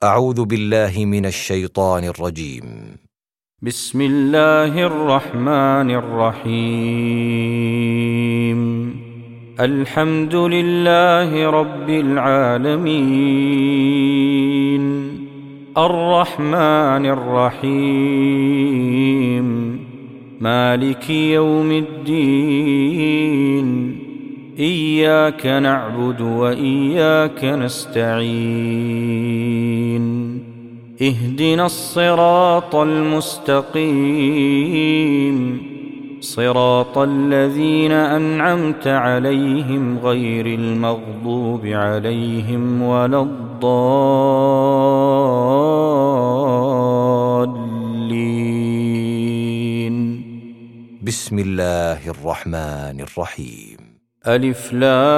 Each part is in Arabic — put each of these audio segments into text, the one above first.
أعوذ بالله من الشيطان الرجيم. بسم الله الرحمن الرحيم. الحمد لله رب العالمين، الرحمن الرحيم، مالك يوم الدين، إياك نعبد وإياك نستعين، اهدنا الصراط المستقيم، صراط الذين أنعمت عليهم غير المغضوب عليهم ولا الضالين. بسم الله الرحمن الرحيم. ألف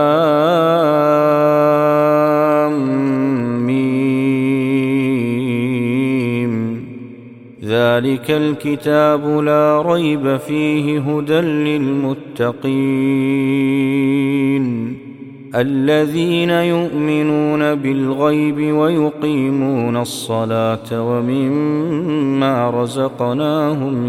لام ميم. ذلك الكتاب لا ريب فيه هدى للمتقين، الذين يؤمنون بالغيب ويقيمون الصلاة ومما رزقناهم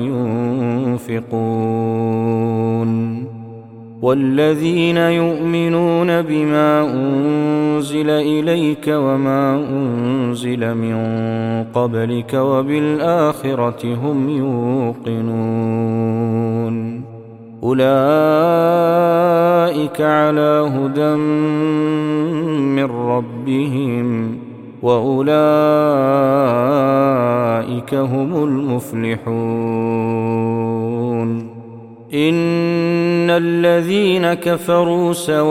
ينفقون، والذين يؤمنون بما أنزل إليك وما أنزل من قبلك وبالآخرة هم يوقنون، أولئك على هدى من ربهم وأولئك هم المفلحون. إن الذين كفروا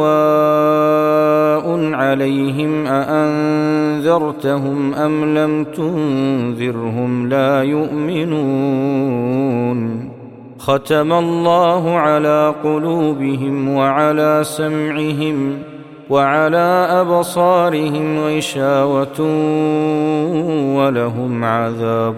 سواء عليهم أأنذرتهم أم لم تنذرهم لا يؤمنون، ختم الله على قلوبهم وعلى سمعهم وعلى أبصارهم غشاوة ولهم عذاب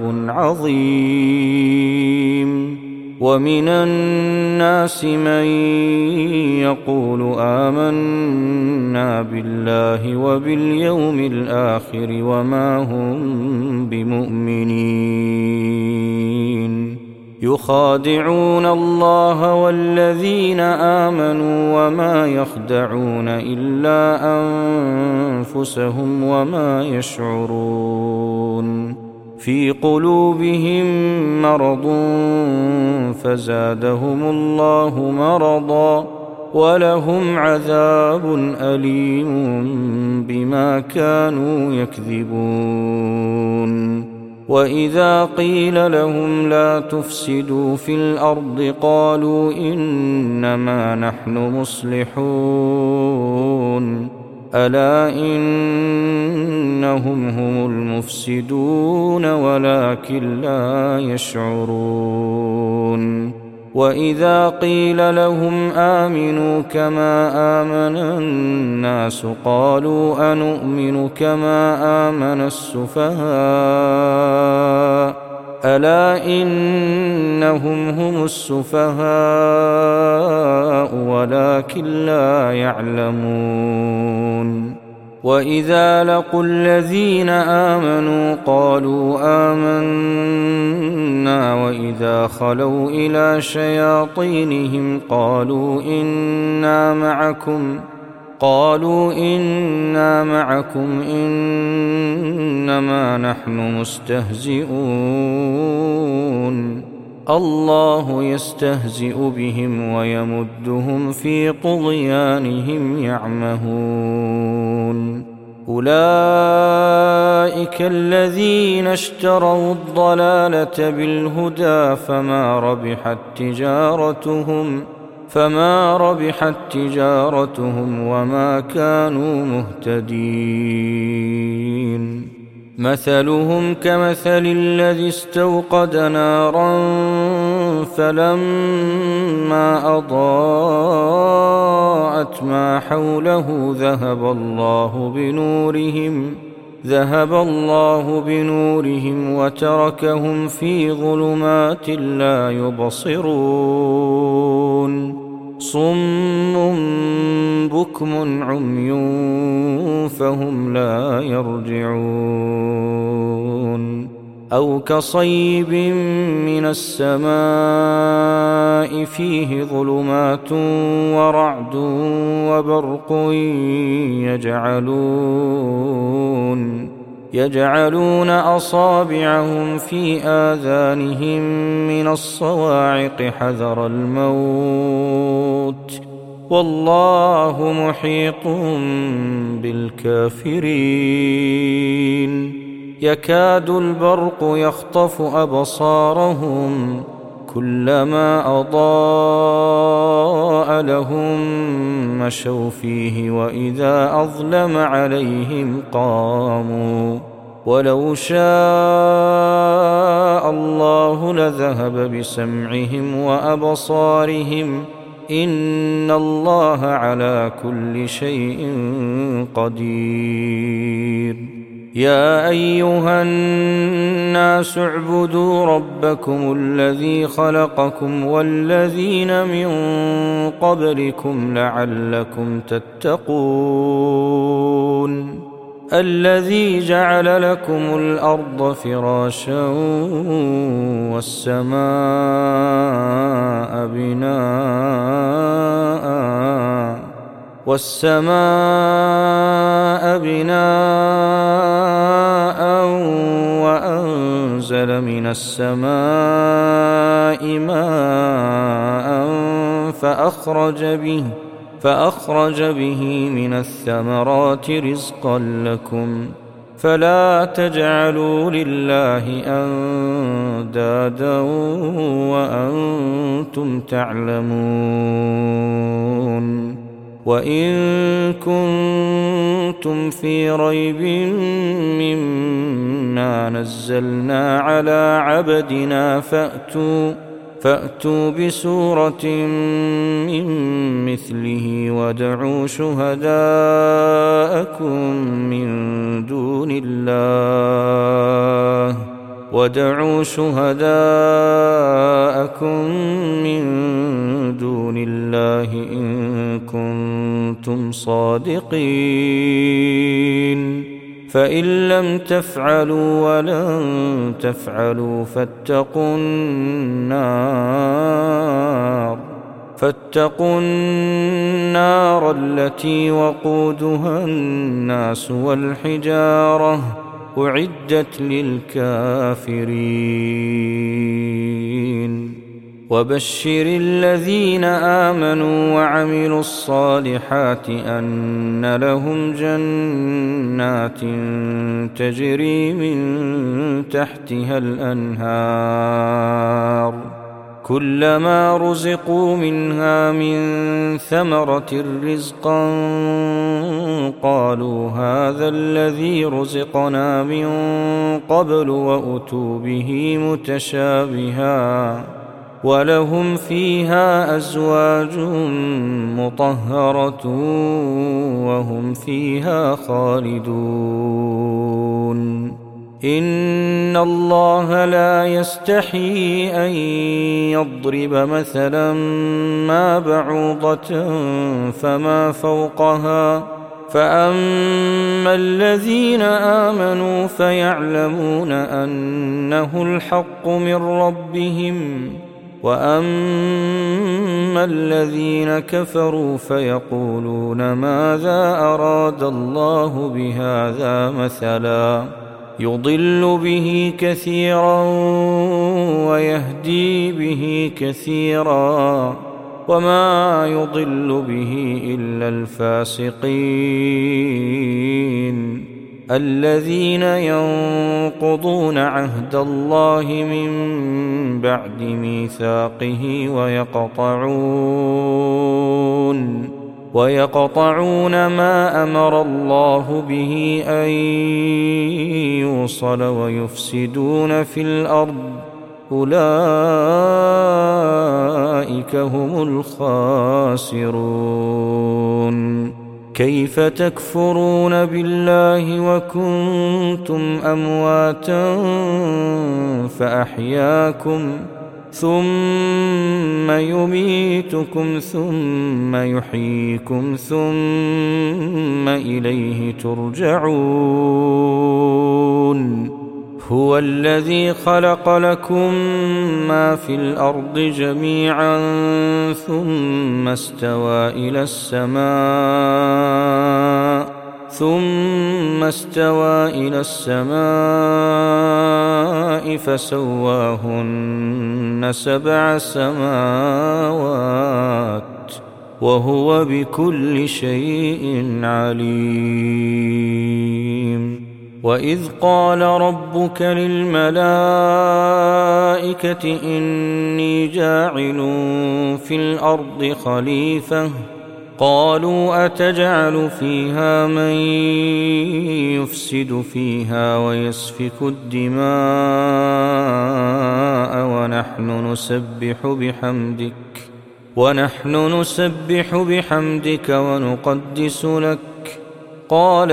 عظيم. ومن الناس من يقول آمنا بالله وباليوم الآخر وما هم بمؤمنين، يخادعون الله والذين آمنوا وما يخدعون إلا أنفسهم وما يشعرون، في قلوبهم مرض فزادهم الله مرضا ولهم عذاب أليم بما كانوا يكذبون. وإذا قيل لهم لا تفسدوا في الأرض قالوا إنما نحن مصلحون، ألا إنهم هم المفسدون ولكن لا يشعرون. وإذا قيل لهم آمنوا كما آمن الناس قالوا أنؤمن كما آمن السفهاء، ألا إنهم هم السفهاء ولكن لا يعلمون. وإذا لقوا الذين آمنوا قالوا آمنا وإذا خلوا إلى شياطينهم قالوا إنا معكم إنما نحن مستهزئون، الله يستهزئ بهم ويمدهم في طغيانهم يعمهون. أولئك الذين اشتروا الضلالة بالهدى فما ربحت تجارتهم وما كانوا مهتدين. مثلهم كمثل الذي استوقد نارا فلما أضاءت ما حوله ذهب الله بنورهم وتركهم في ظلمات لا يبصرون. صم بكم عمي فهم لا يرجعون أو كصيب من السماء فيه ظلمات ورعد وبرق يجعلون أصابعهم في آذانهم من الصواعق حذر الموت والله محيط بالكافرين يكاد البرق يخطف أبصارهم كلما أضاء لهم مشوا فيه وإذا أظلم عليهم قاموا ولو شاء الله لذهب بسمعهم وأبصارهم إن الله على كل شيء قدير يا أيها الناس اعبدوا ربكم الذي خلقكم والذين من قبلكم لعلكم تتقون الذي جعل لكم الأرض فراشا والسماء بناء وأنزل من السماء ماء فأخرج به من الثمرات رزقا لكم فلا تجعلوا لله أندادا وأنتم تعلمون وإن كنتم في ريب مما نزلنا على عبدنا فأتوا بسورة من مثله وادعوا شهداءكم من دون الله إن كنتم صادقين فإن لم تفعلوا ولن تفعلوا فاتقوا النار التي وقودها الناس والحجارة أعدت للكافرين وبشر الذين آمنوا وعملوا الصالحات أن لهم جنات تجري من تحتها الأنهار كلما رزقوا منها من ثمرة رزقا قالوا هذا الذي رزقنا من قبل وأتوا به متشابها ولهم فيها أزواج مطهرة وهم فيها خالدون إن الله لا يستحيي أن يضرب مثلا ما بعوضة فما فوقها فأما الذين آمنوا فيعلمون أنه الحق من ربهم وأما الذين كفروا فيقولون ماذا أراد الله بهذا مثلا يضل به كثيرا ويهدي به كثيرا وما يضل به إلا الفاسقين الذين ينقضون عهد الله من بعد ميثاقه ويقطعون ما أمر الله به أن يوصل ويفسدون في الأرض أولئك هم الخاسرون كيف تكفرون بالله وكنتم أمواتا ثم يميتكم ثم يحييكم ثم إليه ترجعون هو الذي خلق لكم ما في الأرض جميعا ثم استوى إلى السماء فسواهن 7 سماوات وهو بكل شيء عليم وإذ قال ربك للملائكة إني جاعل في الأرض خليفة قالوا أتجعل فيها من يفسد فيها ويسفك الدماء ونحن نسبح بحمدك ونقدس لك قال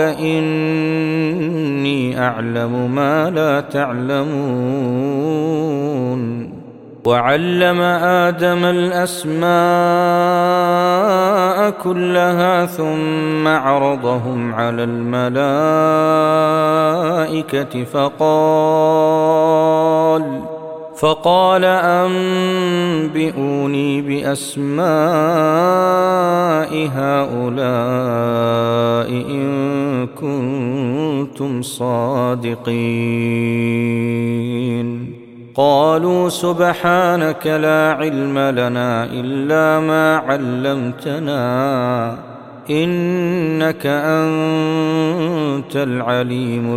إني أعلم ما لا تعلمون وعلم آدم الأسماء كلها ثم عرضهم على الملائكة فقال أنبئوني بأسماء هؤلاء إن كنتم صادقين قالوا سبحانك لا علم لنا إلا ما علمتنا إنك أنت العليم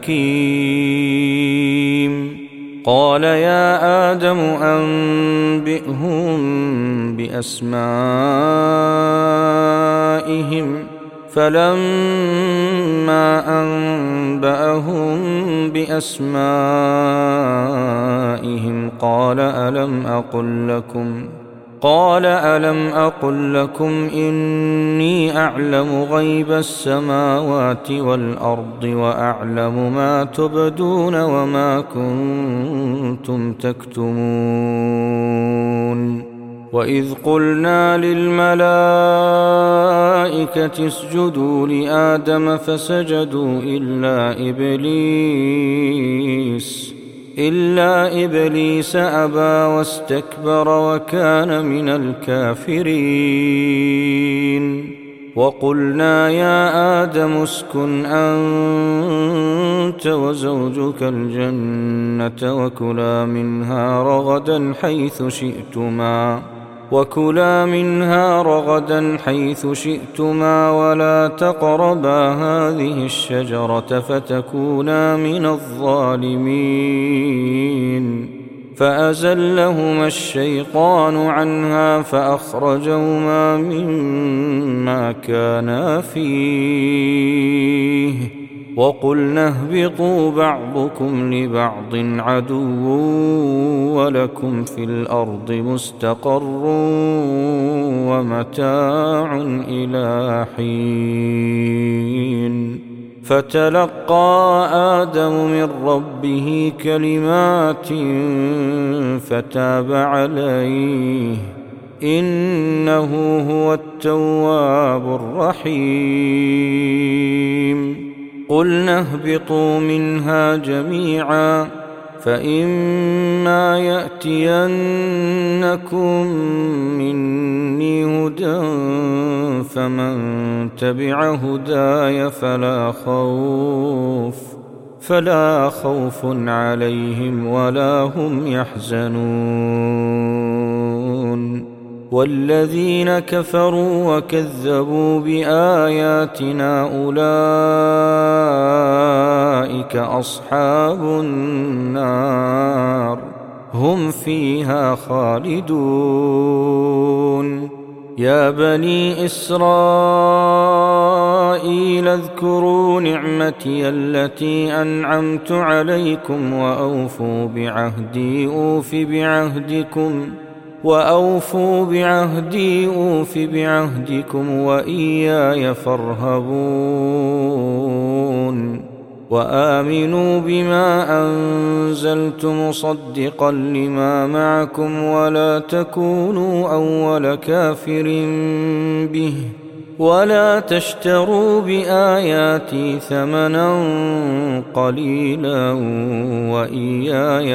الحكيم قال يا آدم أنبئهم بأسمائهم فلما أنبأهم بأسمائهم قال ألم أقل لكم إني أعلم غيب السماوات والأرض وأعلم ما تبدون وما كنتم تكتمون وإذ قلنا للملائكة اسجدوا لآدم فسجدوا إلا إبليس أبى واستكبر وكان من الكافرين وقلنا يا آدم اسكن أنت وزوجك الجنة وكلا منها رغدا حيث شئتما ولا تقربا هذه الشجرة فتكونا من الظالمين فأزلهما الشيطان عنها فأخرجهما مما كانا فيه وقلنا اهبطوا بعضكم لبعض عدو ولكم في الأرض مستقر ومتاع إلى حين فتلقى آدم من ربه كلمات فتاب عليه إنه هو التواب الرحيم قلنا اهبطوا منها جميعا فإما يأتينكم مني هدى فمن تبع هداي فلا خوف عليهم ولا هم يحزنون والذين كفروا وكذبوا بآياتنا أولئك أصحاب النار هم فيها خالدون يا بني إسرائيل اذكروا نعمتي التي أنعمت عليكم وأوفوا بعهدي أوف بعهدكم وإياي فارهبون وآمنوا بما أنزلت مصدقا لما معكم ولا تكونوا أول كافر به ولا تشتروا بآياتي ثمنا قليلا وإياي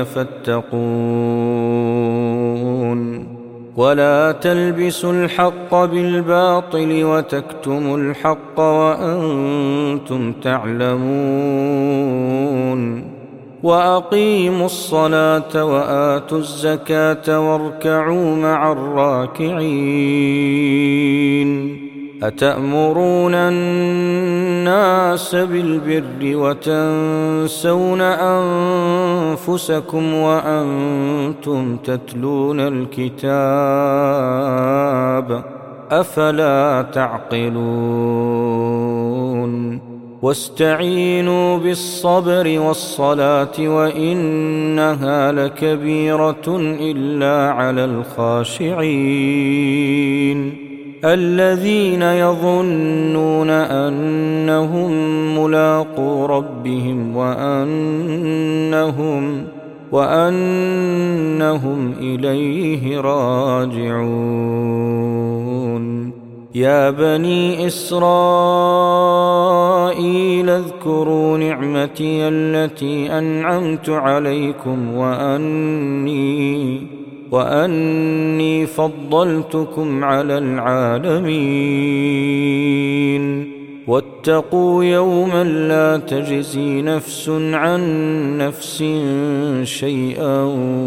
فاتقون ولا تلبسوا الحق بالباطل وتكتموا الحق وأنتم تعلمون وأقيموا الصلاة وآتوا الزكاة واركعوا مع الراكعين أتأمرون الناس بالبر وتنسون أنفسكم وأنتم تتلون الكتاب أفلا تعقلون واستعينوا بالصبر والصلاة وإنها لكبيرة إلا على الخاشعين الذين يظنون أنهم ملاقو ربهم وأنهم إليه راجعون يا بني إسرائيل اذكروا نعمتي التي أنعمت عليكم وأني فضلتكم على العالمين واتقوا يوما لا تجزي نفس عن نفس شيئا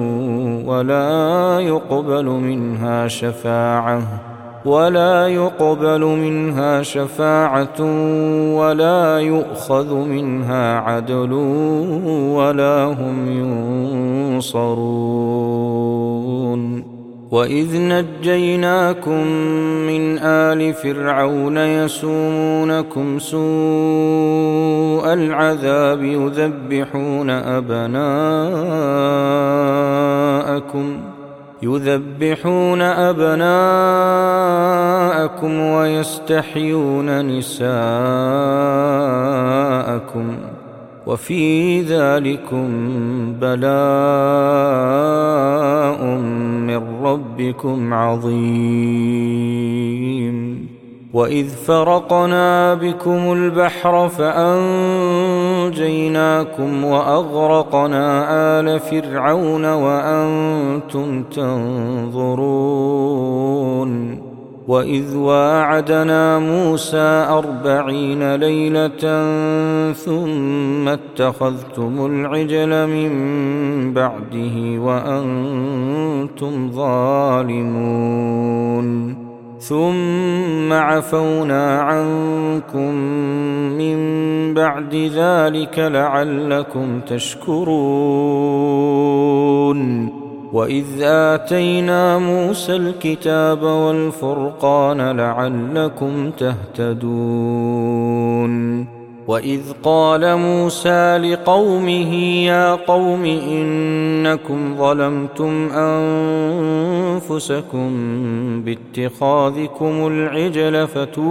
ولا يقبل منها شفاعة ولا يؤخذ منها عدل ولا هم ينصرون وإذ نجيناكم من آل فرعون يسومونكم سوء العذاب يذبحون أبناءكم ويستحيون نساءكم وفي ذلكم بلاء من ربكم عظيم وإذ فرقنا بكم البحر فأنجيناكم وأغرقنا آل فرعون وأنتم تنظرون وإذ واعدنا موسى 40 ليلة ثم اتخذتم العجل من بعده وأنتم ظالمون ثم عفونا عنكم من بعد ذلك لعلكم تشكرون وإذ آتينا موسى الكتاب والفرقان لعلكم تهتدون وإذ قال موسى لقومه يا قوم إنكم ظلمتم أنفسكم باتخاذكم العجل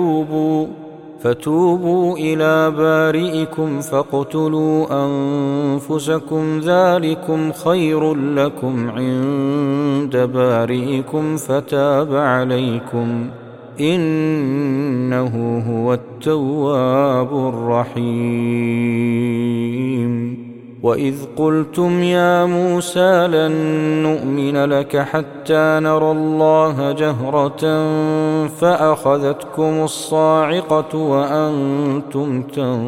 فتوبوا إلى بارئكم فاقتلوا أنفسكم ذلكم خير لكم عند بارئكم فتاب عليكم إنه هو التواب الرحيم وإذ قلتم يا موسى لن نؤمن لك حتى نرى الله جهرة فأخذتكم الصاعقة وأنتم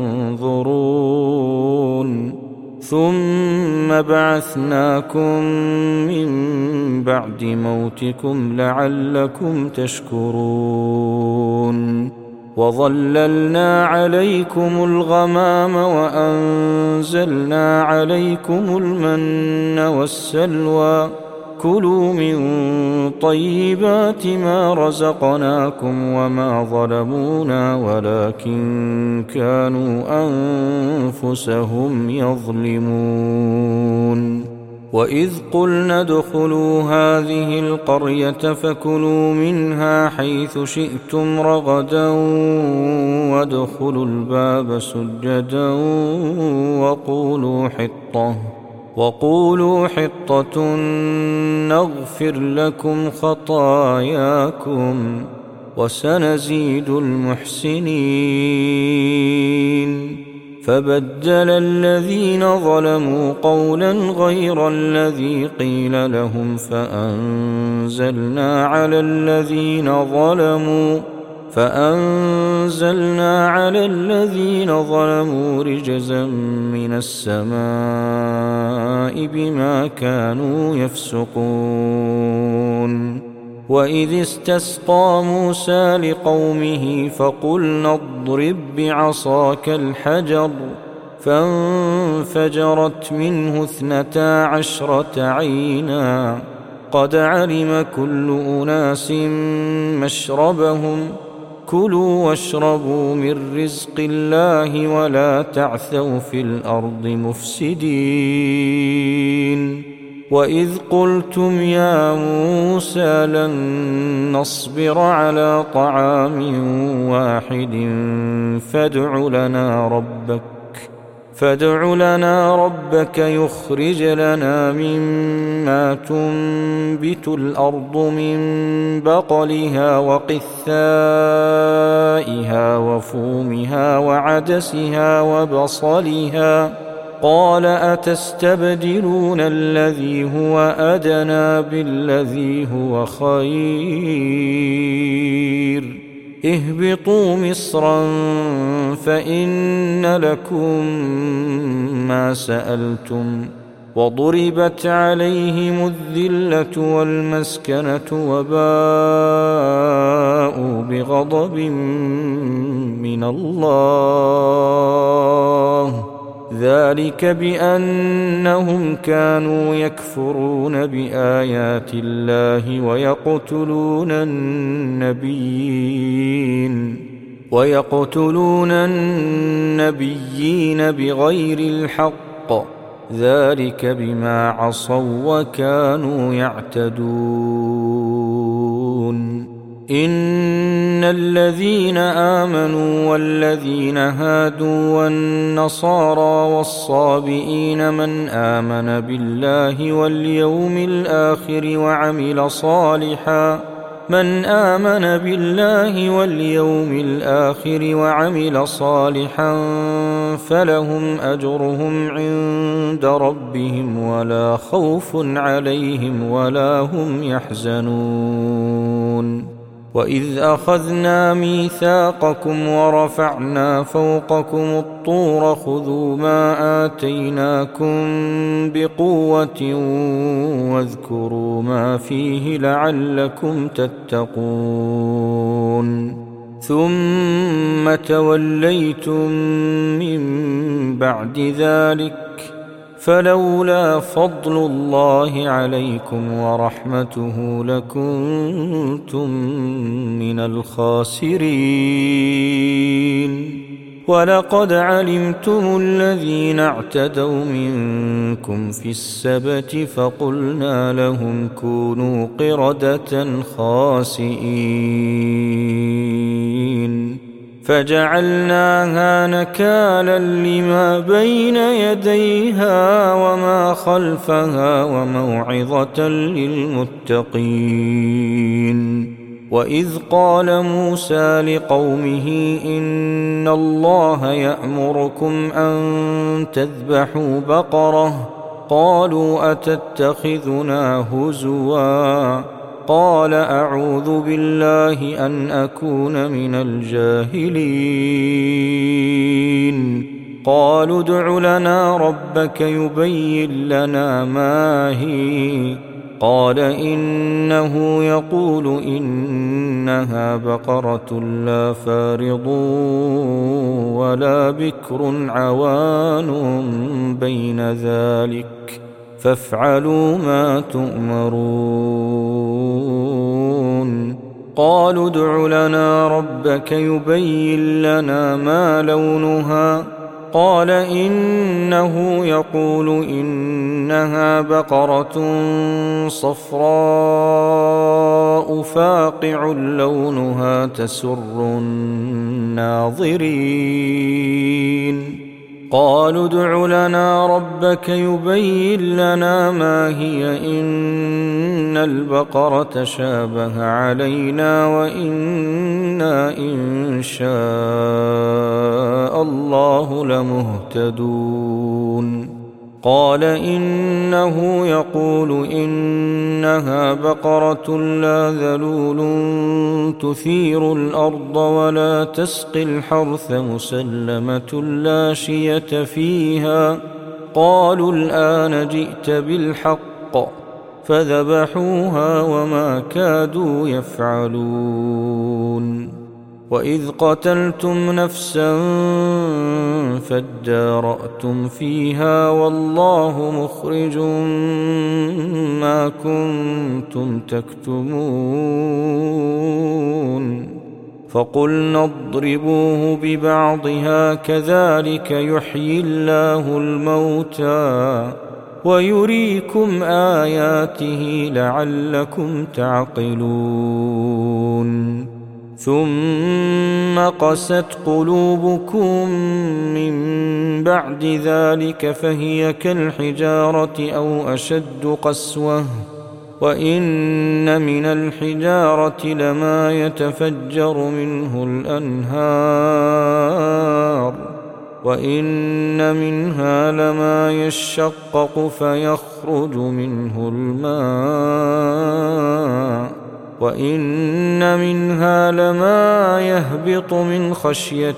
تنظرون ثم بعثناكم من بعد موتكم لعلكم تشكرون وظللنا عليكم الغمام وأنزلنا عليكم المن والسلوى كلوا من طيبات ما رزقناكم وما ظلمونا ولكن كانوا أنفسهم يظلمون وإذ قلنا ادخلوا هذه القرية فكلوا منها حيث شئتم رغدا وادخلوا الباب سجدا وقولوا حطة نغفر لكم خطاياكم وسنزيد المحسنين. فبدل الذين ظلموا قولا غير الذي قيل لهم فأنزلنا على الذين ظلموا رجزا من السماء بما كانوا يفسقون. وإذ استسقى موسى لقومه فقلنا اضرب بعصاك الحجر فانفجرت منه 12 عينا قد علم كل أناس مشربهم كلوا واشربوا من رزق الله ولا تعثوا في الأرض مفسدين. وإذ قلتم يا موسى لن نصبر على طعام واحد فادع لنا ربك يخرج لنا مما تنبت الأرض من بقلها وقثائها وفومها وعدسها وبصلها قال أتستبدلون الذي هو أدنى بالذي هو خير اهبطوا مصرا فإن لكم ما سألتم وضربت عليهم الذلة والمسكنة وباءوا بغضب من الله ذلك بأنهم كانوا يكفرون بآيات الله ويقتلون النبيين بغير الحق ذلك بما عصوا وكانوا يعتدون. إن الذين آمنوا والذين هادوا والنصارى والصابئين من آمن بالله واليوم الآخر وعمل صالحا فلهم أجرهم عند ربهم ولا خوف عليهم ولا هم يحزنون. وإذ أخذنا ميثاقكم ورفعنا فوقكم الطور خذوا ما آتيناكم بقوة واذكروا ما فيه لعلكم تتقون. ثم توليتم من بعد ذلك فلولا فضل الله عليكم ورحمته لكنتم من الخاسرين. ولقد علمتم الذين اعتدوا منكم في السبت فقلنا لهم كونوا قردة خاسئين فجعلناها نكالا لما بين يديها وما خلفها وموعظة للمتقين. وإذ قال موسى لقومه إن الله يأمركم أن تذبحوا بقرة قالوا أتتخذنا هزوا قال أعوذ بالله أن أكون من الجاهلين. قالوا ادع لنا ربك يبين لنا ما هي قال إنه يقول إنها بقرة لا فارض ولا بكر عوان بين ذلك فافعلوا ما تؤمرون. قالوا ادع لنا ربك يبين لنا ما لونها قال إنه يقول إنها بقرة صفراء فاقع لونها تسر الناظرين. قالوا ادع لنا ربك يبين لنا ما هي إن البقرة شابه علينا وإنا إن شاء الله لمهتدون. قال إنه يقول إنها بقرة لا ذلول تثير الأرض ولا تسقي الحرث مسلمة لا شية فيها. قالوا الآن جئت بالحق فذبحوها وما كادوا يفعلون. وإذ قتلتم نفسا فادارأتم فيها والله مخرج ما كنتم تكتمون. فقلنا اضربوه ببعضها كذلك يحيي الله الموتى ويريكم آياته لعلكم تعقلون. ثم قست قلوبكم من بعد ذلك فهي كالحجارة أو أشد قسوة وإن من الحجارة لما يتفجر منه الأنهار وإن منها لما يشقق فيخرج منه الماء وإن منها لما يهبط من خشية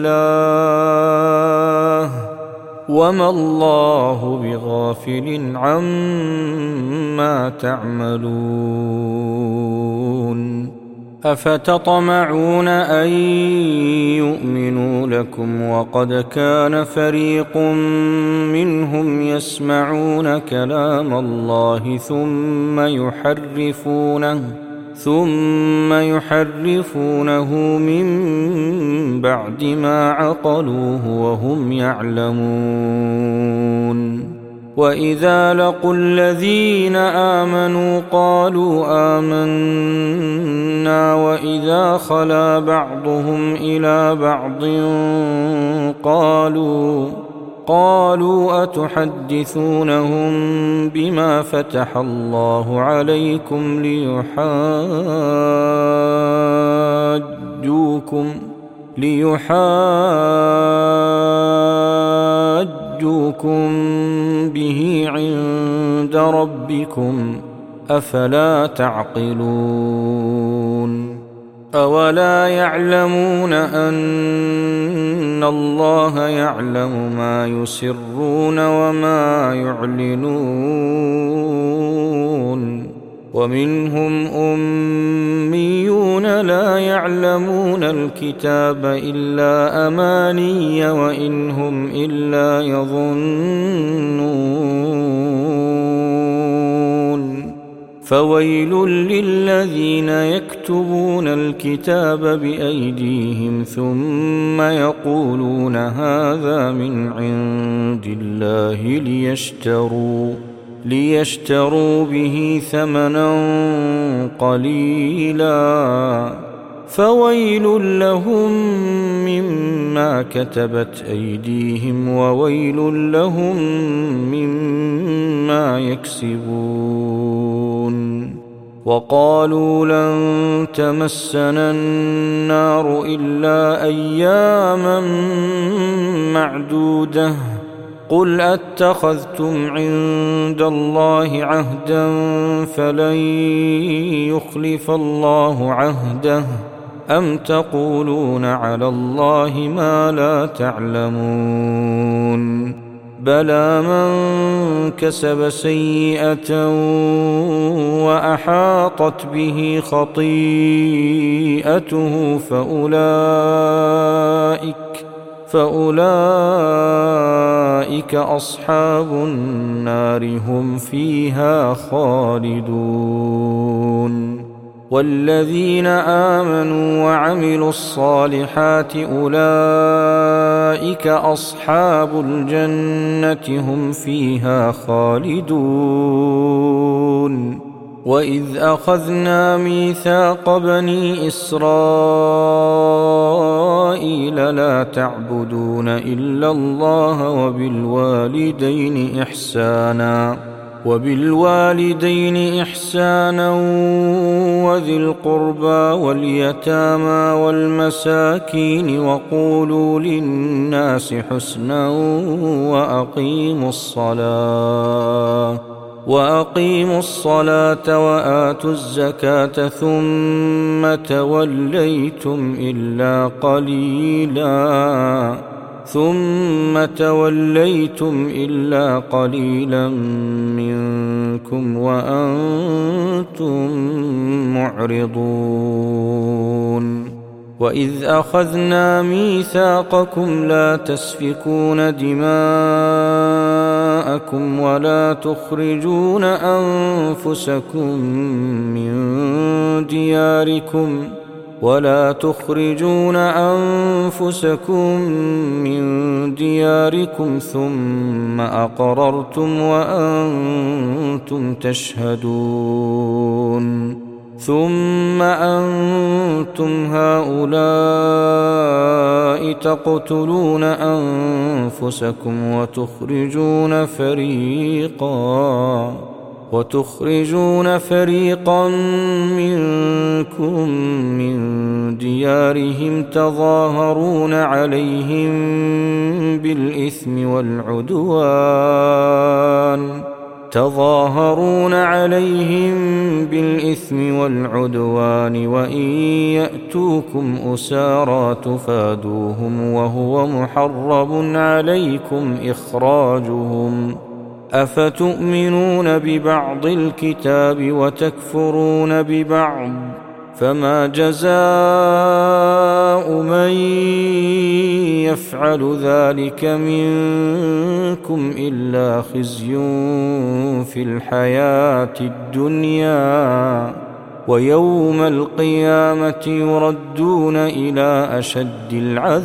الله وما الله بغافل عما تعملون. أفتطمعون أن يؤمنوا لكم وقد كان فريق منهم يسمعون كلام الله ثم يحرفونه من بعد ما عقلوه وهم يعلمون. وإذا لقوا الذين آمنوا قالوا آمنا وإذا خلا بعضهم إلى بعض قالوا أتحدثونهم بما فتح الله عليكم ليحاجوكم به عند ربكم أفلا تعقلون. أولا يعلمون أن الله يعلم ما يسرون وما يعلنون. ومنهم أميون لا يعلمون الكتاب إلا أماني وإن هم إلا يظنون. فويل للذين يكتبون الكتاب بأيديهم ثم يقولون هذا من عند الله ليشتروا به ثمنا قليلا فويل لهم مما كتبت أيديهم وويل لهم مما يكسبون. وقالوا لن تمسنا النار إلا أياما معدودة قل أتخذتم عند الله عهدا فلن يخلف الله عهده أم تقولون على الله ما لا تعلمون. بلى من كسب سيئة وأحاطت به خطيئته فأولئك أصحاب النار هم فيها خالدون. والذين آمنوا وعملوا الصالحات أولئك أصحاب الجنة هم فيها خالدون. وإذ أخذنا ميثاق بني إسرائيل لا تعبدون إلا الله وبالوالدين إحسانا وذي القربى واليتامى والمساكين وقولوا للناس حسنا وأقيموا الصلاة وآتوا الزكاة ثم توليتم إلا قليلا منكم وأنتم معرضون. وإذ أخذنا ميثاقكم لا تسفكون دماءكم ولا تخرجون أنفسكم من دياركم ثم أقررتم وأنتم تشهدون. ثم أنتم هؤلاء تقتلون أنفسكم وتخرجون فريقا منكم من ديارهم تظاهرون عليهم بالإثم والعدوان وإن يأتوكم أسارى تفادوهم وهو محرم عليكم إخراجهم. أفتؤمنون ببعض الكتاب وتكفرون ببعض؟ فما جزاء من يفعل ذلك منكم إلا خزي في الحياة الدنيا ويوم القيامة يردون إلى أشد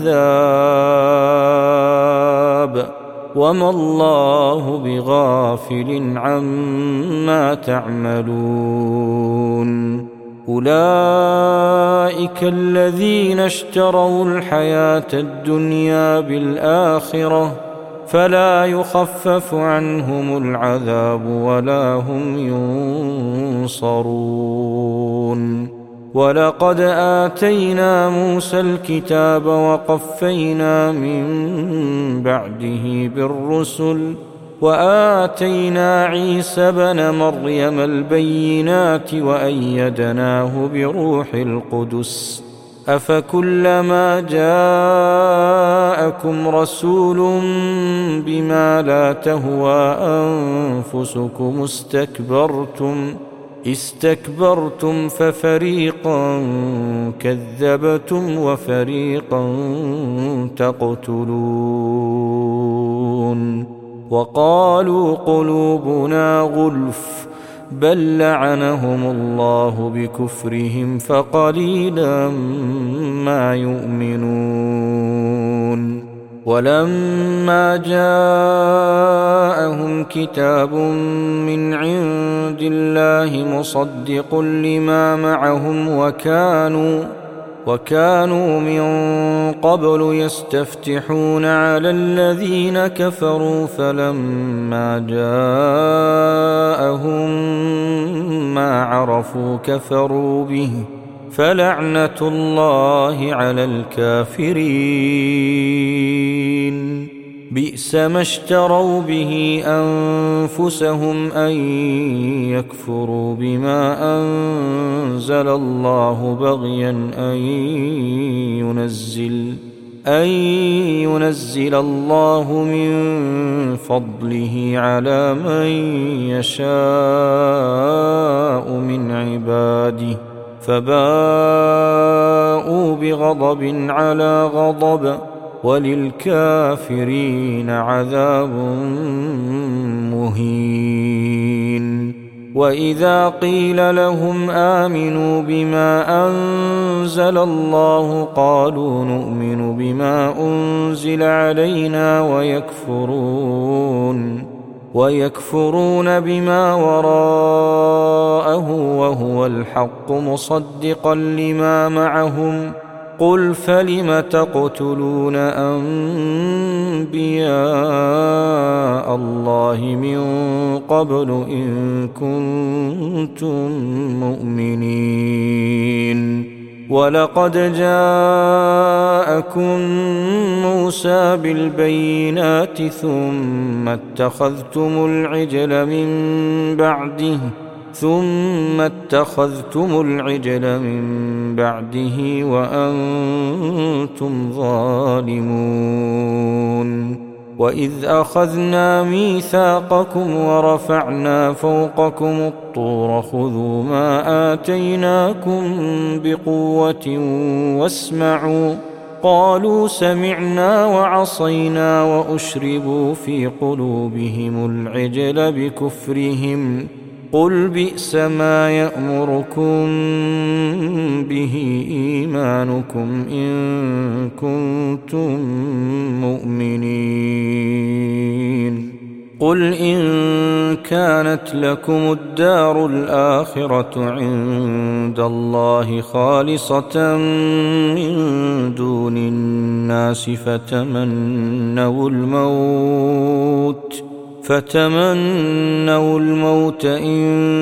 العذاب وما الله بغافل عما تعملون. أولئك الذين اشتروا الحياة الدنيا بالآخرة فلا يخفف عنهم العذاب ولا هم ينصرون. ولقد آتينا موسى الكتاب وقفينا من بعده بالرسل وآتينا عيسى ابن مريم البينات وأيدناه بروح القدس. أفكلما جاءكم رسول بما لا تهوى أنفسكم استكبرتم ففريقا كذبتم وفريقا تقتلون. وقالوا قلوبنا غلف بل لعنهم الله بكفرهم فقليلا ما يؤمنون. ولما جاءهم كتاب من عند الله مصدق لما معهم وكانوا من قبل يستفتحون على الذين كفروا فلما جاءهم ما عرفوا كفروا به فلعنة الله على الكافرين. بئس ما اشتروا به أنفسهم أن يكفروا بما أنزل الله بغيا أن ينزل الله من فضله على من يشاء من عباده فباءوا بغضب على غضب وللكافرين عذاب مهين. وإذا قيل لهم آمنوا بما أنزل الله قالوا نؤمن بما أنزل علينا ويكفرون بما وراءه وهو الحق مصدقا لما معهم. قل فلم تقتلون أنبياء الله من قبل إن كنتم مؤمنين. ولقد جاءكم موسى بالبينات ثم اتخذتم العجل من بعده وأنتم ظالمون. وإذ أخذنا ميثاقكم ورفعنا فوقكم الطور خذوا ما آتيناكم بقوة واسمعوا قالوا سمعنا وعصينا وأشربوا في قلوبهم العجل بكفرهم. قل بئس ما يأمركم به إيمانكم إن كنتم مؤمنين. قل إن كانت لكم الدار الآخرة عند الله خالصة من دون الناس فتمنوا الموت إن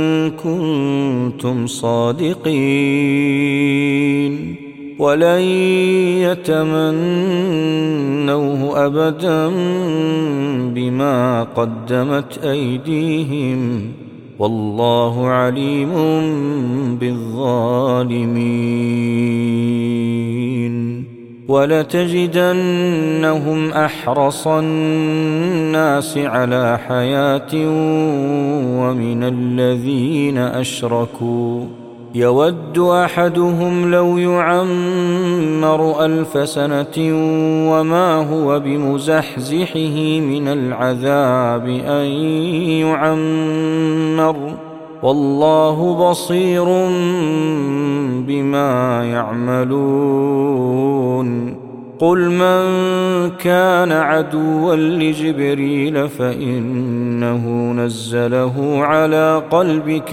كنتم صادقين. ولن يتمنوه أبدا بما قدمت أيديهم والله عليم بالظالمين. ولتجدنهم أحرص الناس على حياة ومن الذين أشركوا يود أحدهم لو يعمر 1000 سنة وما هو بمزحزحه من العذاب أن يعمر والله بصير بما يعملون. قل من كان عدوا لجبريل فإنه نزله على قلبك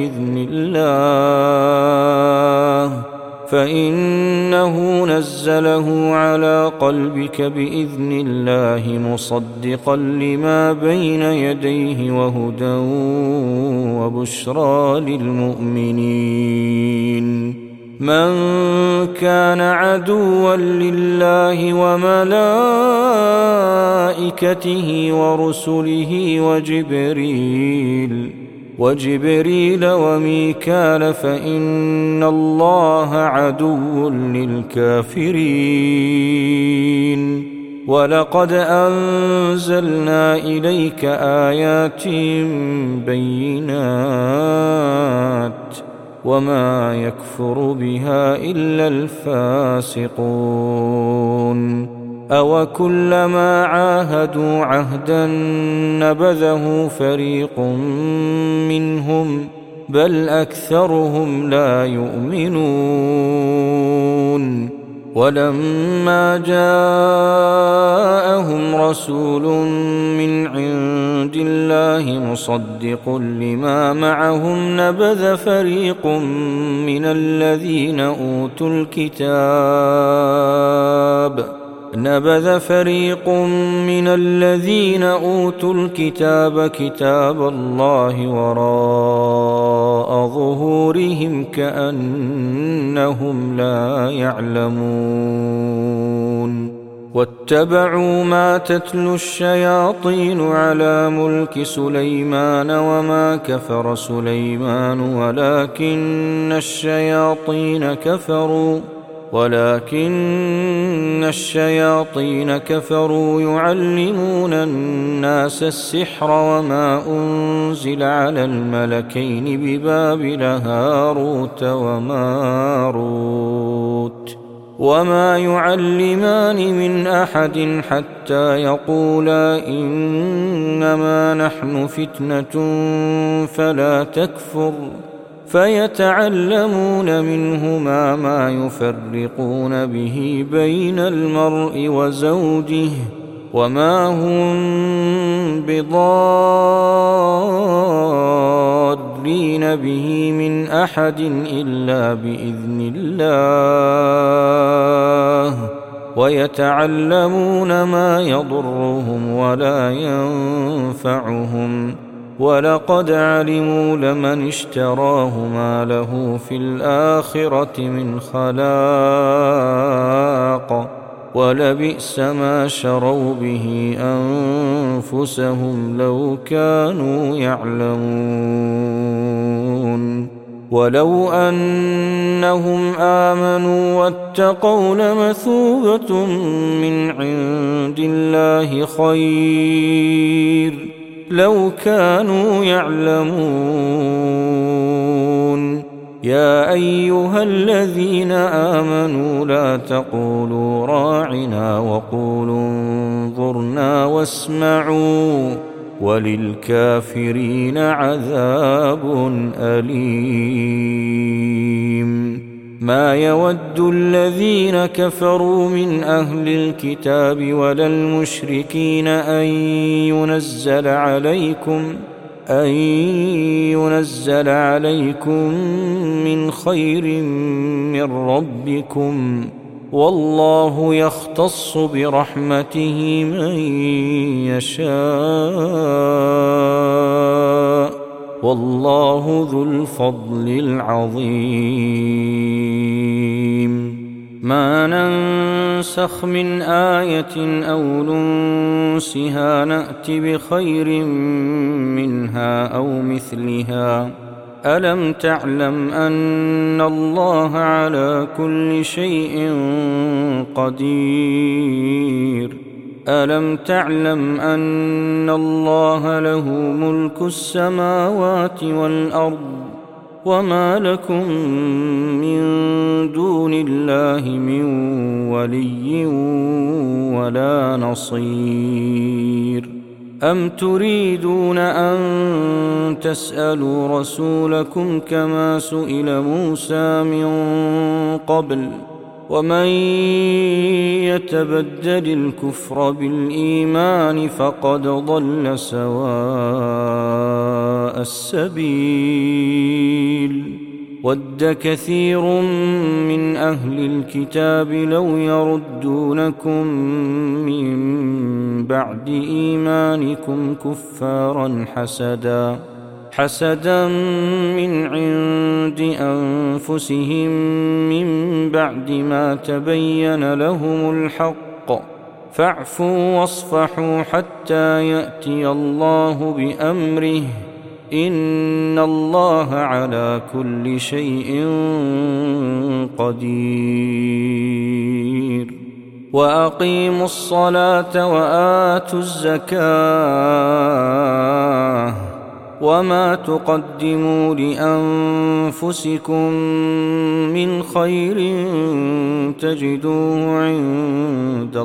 بإذن الله مصدقا لما بين يديه وهدى وبشرى للمؤمنين. من كان عدوا لله وملائكته ورسله وجبريل وميكال فإن الله عدو للكافرين. ولقد أنزلنا إليك آيات بينات وما يكفر بها إلا الفاسقون. أوكلما عاهدوا عهدا نبذه فريق منهم بل أكثرهم لا يؤمنون. ولما جاءهم رسول من عند الله مصدق لما معهم نبذ فريق من الذين أوتوا الكتاب كتاب الله وراء ظهورهم كأنهم لا يعلمون. واتبعوا ما تتلو الشياطين على ملك سليمان وما كفر سليمان ولكن الشياطين كفروا يعلمون الناس السحر وما أنزل على الملكين ببابل هاروت وماروت وما يعلمان من أحد حتى يقولا إنما نحن فتنة فلا تكفر فيتعلمون منهما ما يفرقون به بين المرء وزوجه وما هم بضارين به من أحد إلا بإذن الله ويتعلمون ما يضرهم ولا ينفعهم ولقد علموا لمن اشتراه ما له في الآخرة من خلاق ولبئس ما شروا به أنفسهم لو كانوا يعلمون ولو أنهم آمنوا واتقوا لمثوبة من عند الله خير لو كانوا يعلمون يا أيها الذين آمنوا لا تقولوا راعنا وقولوا انظرنا واسمعوا وللكافرين عذاب أليم ما يود الذين كفروا من أهل الكتاب ولا المشركين أن ينزل عليكم من خير من ربكم والله يختص برحمته من يشاء والله ذو الفضل العظيم ما ننسخ من آية أو ننسها نأت بخير منها أو مثلها ألم تعلم أن الله على كل شيء قدير ألم تعلم أن الله له ملك السماوات والأرض وما لكم من دون الله من ولي ولا نصير أم تريدون أن تسألوا رسولكم كما سئل موسى من قبل ومن يتبدل الكفر بالإيمان فقد ضل سواء السبيل ود كثير من أهل الكتاب لو يردونكم من بعد إيمانكم كفارا حسدا من عند أنفسهم من بعد ما تبين لهم الحق فاعفوا واصفحوا حتى يأتي الله بأمره إن الله على كل شيء قدير وأقيموا الصلاة وآتوا الزكاة وما تقدموا لأنفسكم من خير تجدوه عند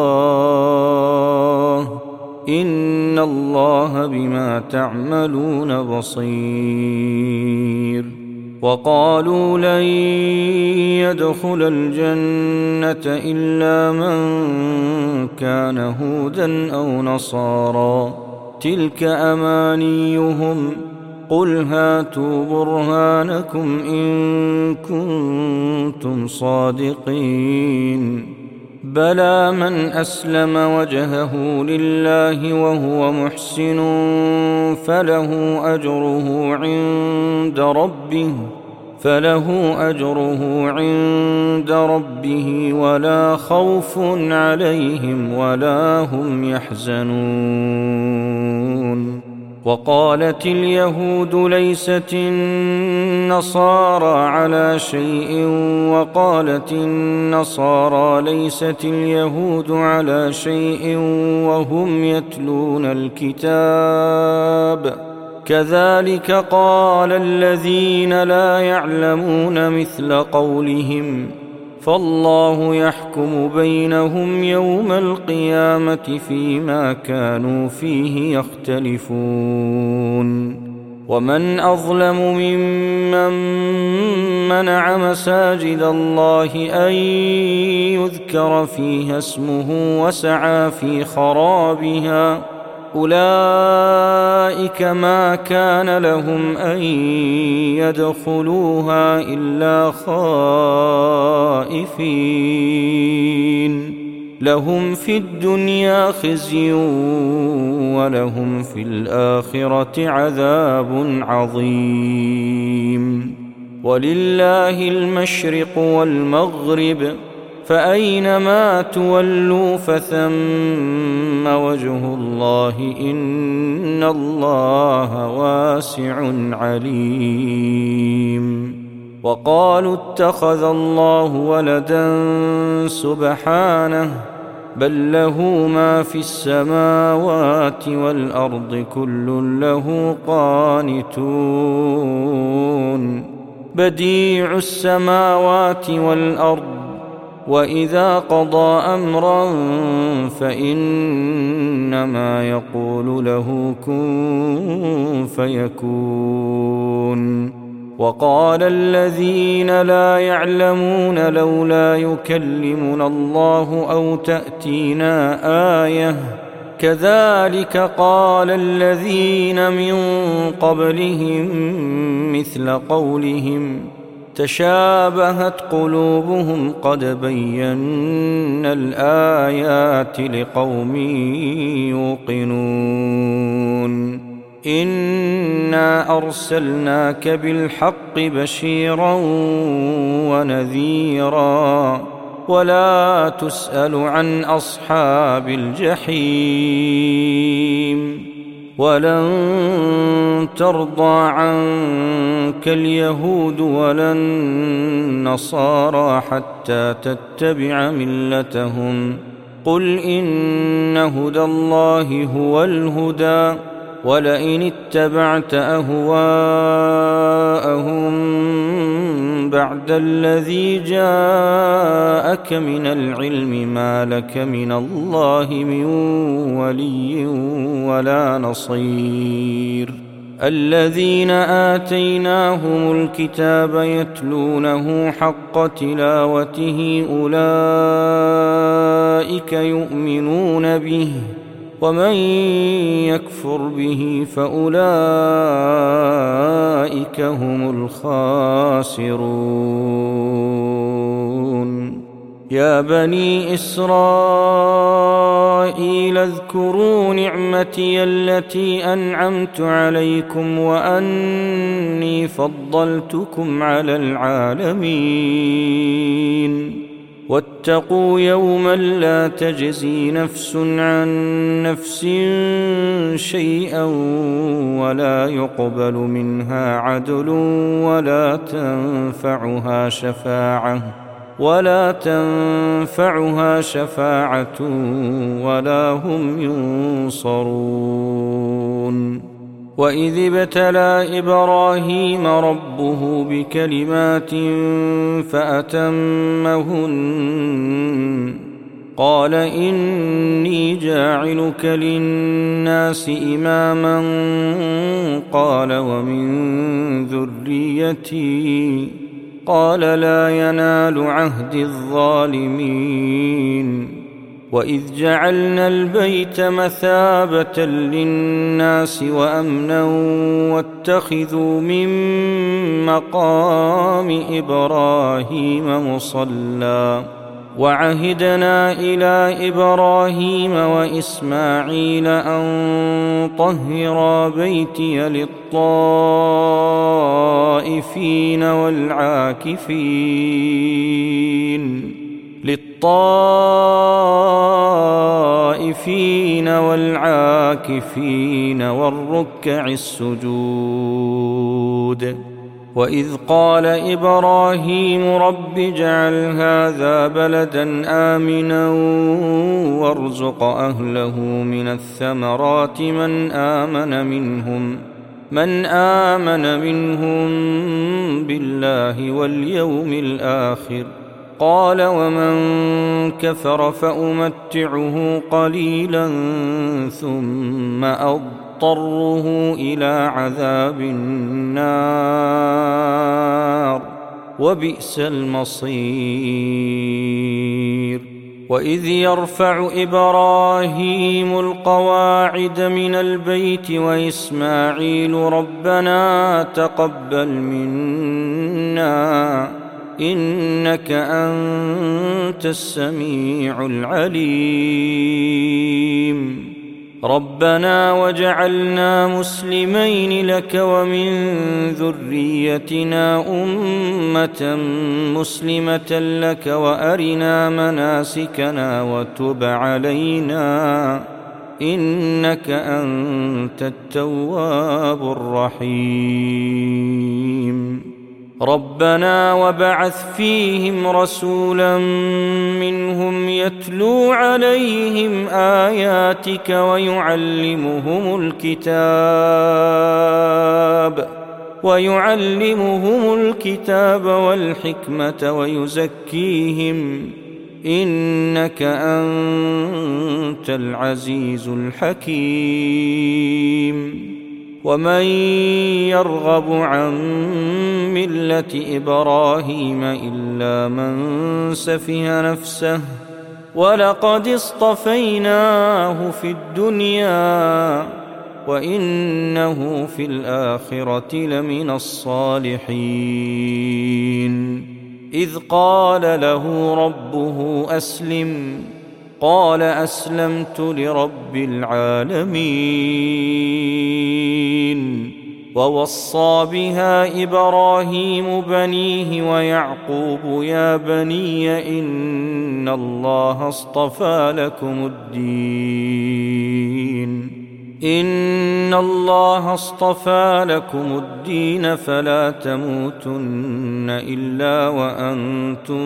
الله إن الله بما تعملون بصير وقالوا لن يدخل الجنة إلا من كان هودا أو نصارى تلك أمانيهم قل هاتوا برهانكم إن كنتم صادقين بلى من أسلم وجهه لله وهو محسن فله أجره عند ربه ولا خوف عليهم ولا هم يحزنون وقالت اليهود ليست النصارى على شيء وقالت النصارى ليست اليهود على شيء وهم يتلون الكتاب كذلك قال الذين لا يعلمون مثل قولهم فالله يحكم بينهم يوم القيامة فيما كانوا فيه يختلفون. ومن أظلم ممن منع مساجد الله أن يذكر فيها اسمه وسعى في خرابها، أولئك ما كان لهم أن يدخلوها إلا خائفين، لهم في الدنيا خزي ولهم في الآخرة عذاب عظيم. ولله المشرق والمغرب، فأينما تولوا فثم وجه الله، إن الله واسع عليم. وقالوا اتخذ الله ولدا سبحانه، بل له ما في السماوات والأرض كل له قانتون، بديع السماوات والأرض، وإذا قضى أمرا فإنما يقول له كن فيكون. وقال الذين لا يعلمون لولا يكلمنا الله أو تأتينا آية، كذلك قال الذين من قبلهم مثل قولهم تشابهت قلوبهم، قد بينا الآيات لقوم يوقنون. إنا أرسلناك بالحق بشيرا ونذيرا، ولا تسأل عن أصحاب الجحيم. ولن ترضى عنك اليهود ولا النصارى حتى تتبع ملتهم، قل إن هدى الله هو الهدى، ولئن اتبعت أهواءهم بعد الذي جاءك من العلم ما لك من الله من ولي ولا نصير. الذين آتيناهم الكتاب يتلونه حق تلاوته أولئك يؤمنون به، ومن يكفر به فأولئك هم الخاسرون. يا بني إسرائيل اذكروا نعمتي التي أنعمت عليكم وأني فضلتكم على العالمين. واتقوا يوما لا تجزي نفس عن نفس شيئا ولا يقبل منها عدل ولا تنفعها شفاعة ولا هم ينصرون. وإذ ابتلى إبراهيم ربه بكلمات فأتمهن، قال إني جاعلك للناس إماما، قال ومن ذريتي، قال لا ينال عهد الظالمين. وإذ جعلنا البيت مثابة للناس وأمنا واتخذوا من مقام إبراهيم مصلى، وعهدنا إلى إبراهيم وإسماعيل أن طهرا بيتي للطائفين والعاكفين والركع السجود. وإذ قال إبراهيم رب اجعل هذا بلدا آمنا وارزق أهله من الثمرات من آمن منهم بالله واليوم الآخر، قال ومن كفر فأمتعه قليلا ثم أضطره إلى عذاب النار وبئس المصير. وإذ يرفع إبراهيم القواعد من البيت وإسماعيل ربنا تقبل منا إنك أنت السميع العليم. ربنا وجعلنا مسلمين لك ومن ذريتنا أمة مسلمة لك وأرنا مناسكنا وتب علينا إنك أنت التواب الرحيم. ربنا وبعث فيهم رسولا منهم يتلو عليهم آياتك ويعلمهم الكتاب والحكمة ويزكيهم إنك أنت العزيز الحكيم. ومن يرغب عن ملة إبراهيم إلا من سفه نفسه ولقد اصطفيناه في الدنيا وإنه في الآخرة لمن الصالحين. إذ قال له ربه أسلم قال أسلمت لرب العالمين. ووصى بها إبراهيم بنيه ويعقوب يا بني إن الله اصطفى لكم الدين فلا تموتن إلا وأنتم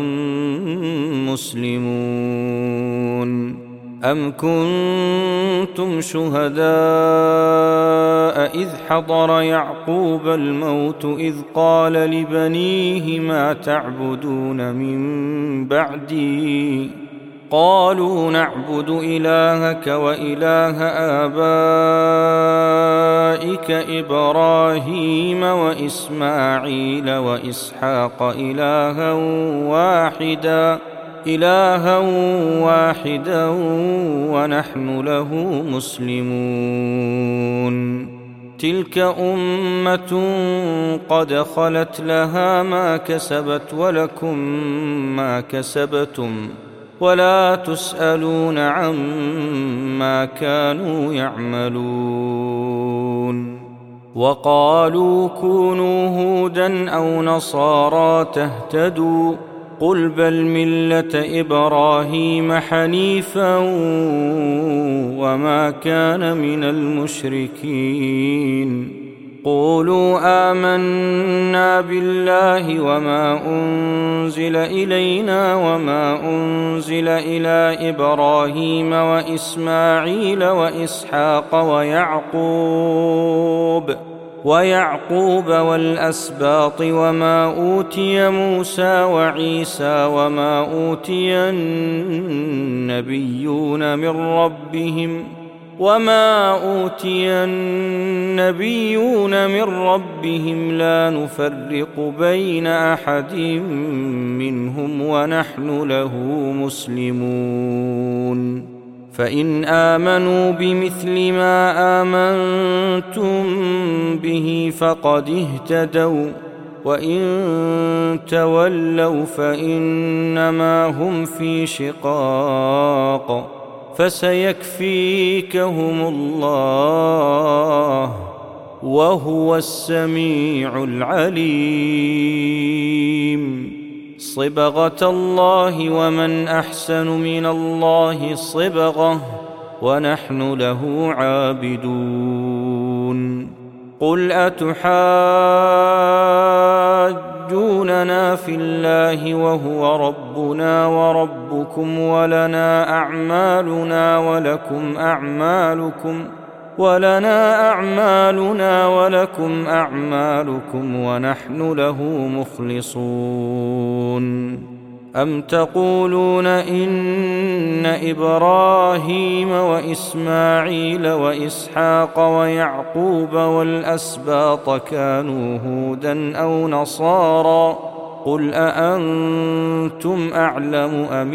مسلمون. أم كنتم شهداء إذ حضر يعقوب الموت إذ قال لبنيه ما تعبدون من بعدي قالوا نعبد إلهك وإله آبائك إبراهيم وإسماعيل وإسحاق إلها واحدا ونحن له مسلمون. تلك أمة قد خلت لها ما كسبت ولكم ما كسبتم ولا تسألون عما كانوا يعملون. وقالوا كونوا هودا أو نصارى تهتدوا قل بل ملة إبراهيم حنيفا وما كان من المشركين. قولوا آمنا بالله وما أنزل إلينا وما أنزل إلى إبراهيم وإسماعيل وإسحاق ويعقوب والأسباط وما أوتي موسى وعيسى وما أوتي النبيون من ربهم لا نفرق بين أحد منهم ونحن له مسلمون. فإن آمنوا بمثل ما آمنتم به فقد اهتدوا وإن تولوا فإنما هم في شقاق فسيكفيكهم الله وهو السميع العليم. صبغة الله ومن أحسن من الله صبغة ونحن له عابدون. قل أتحاجوننا في الله وهو ربنا وربكم ولنا أعمالنا ولكم أعمالكم ونحن له مخلصون. أم تقولون إن إبراهيم وإسماعيل وإسحاق ويعقوب والأسباط كانوا هودا أو نصارى قل أأنتم أعلم أم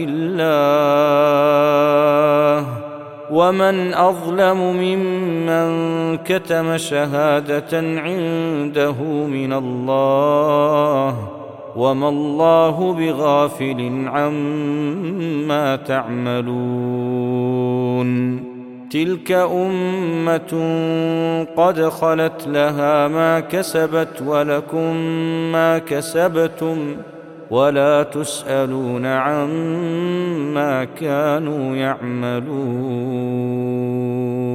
الله ومن أظلم ممن كتم شهادة عنده من الله وما الله بغافل عما تعملون تلك أمة قد خلت لها ما كسبت ولكم ما كسبتم ولا تسألون عما كانوا يعملون.